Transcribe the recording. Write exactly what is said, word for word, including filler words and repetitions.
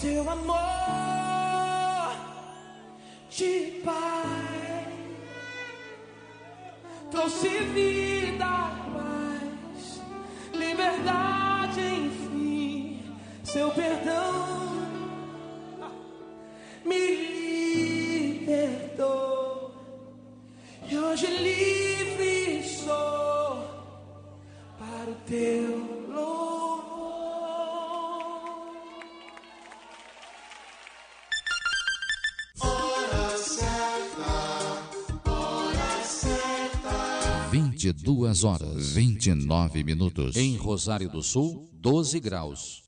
seu amor de Pai trouxe vida, paz, liberdade, enfim. Seu perdão me libertou e hoje livre sou para o teu louvor. Hora certa, hora certa. vinte e duas horas, vinte e nove minutos. Em Rosário do Sul, doze graus.